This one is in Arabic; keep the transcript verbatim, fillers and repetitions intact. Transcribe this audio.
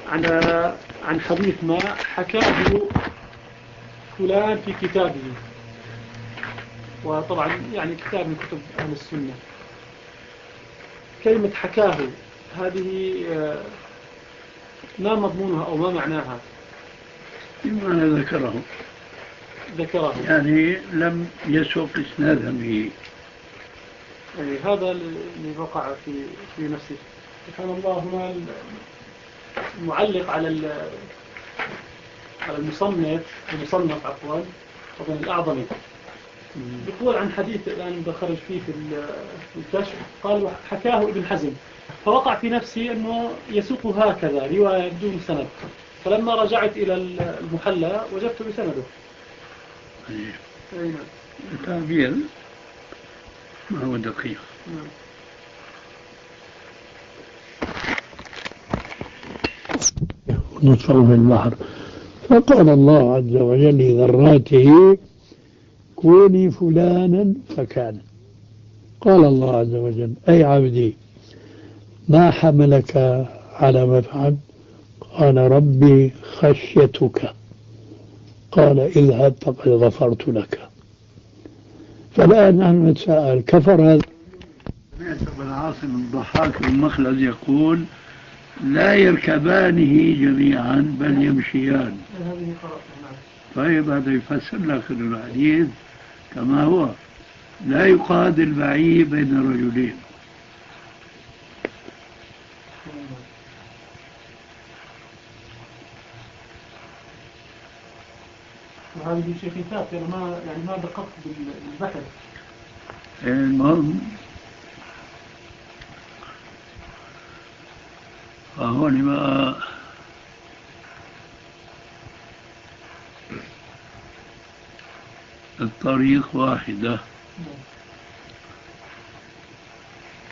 عن عن حديث ما حكاه فلان في كتابه، وطبعا يعني كتاب من كتب أهل السنة. كلمة حكاه هذه ما مضمونها أو ما معناها؟ بما ذكره ذكره يعني لم يسوق إسنادا به، يعني هذا اللي وقع في في نفسه. سبحان الله. هنا المعلق على على المصنف المصنف عفوا طبعا الأعظمي يقول عن حديث الآن بخرج فيه في الكشف، قال حكاه ابن حزم، فوقع في نفسي أنه يسوق هكذا رواية بدون سند، فلما رجعت إلى المحلى وجدت بسنده. أي تعبير ما هو دقيق. نعم. نطفه في البحر، فقال الله عز وجل لذراته كوني فلانا فكان. قال الله عز وجل أي عبدي ما حملك على ما فعل؟ قال ربي خشيتك. قال اذهب فقد غفرت لك. فالآن نحن نتساءل كفر هذا؟ سمعت ابن عاصم الضحاك المخلد يقول لا يركبانه جميعا بل يمشيان. طيب هذا يفسر لك الحديث كما هو، لا يقاد البعير بين رجلين. وهذه شيء كتاب يعني ما يعني ما دققت بالبحث. المهم فهون بقى الطريق واحدة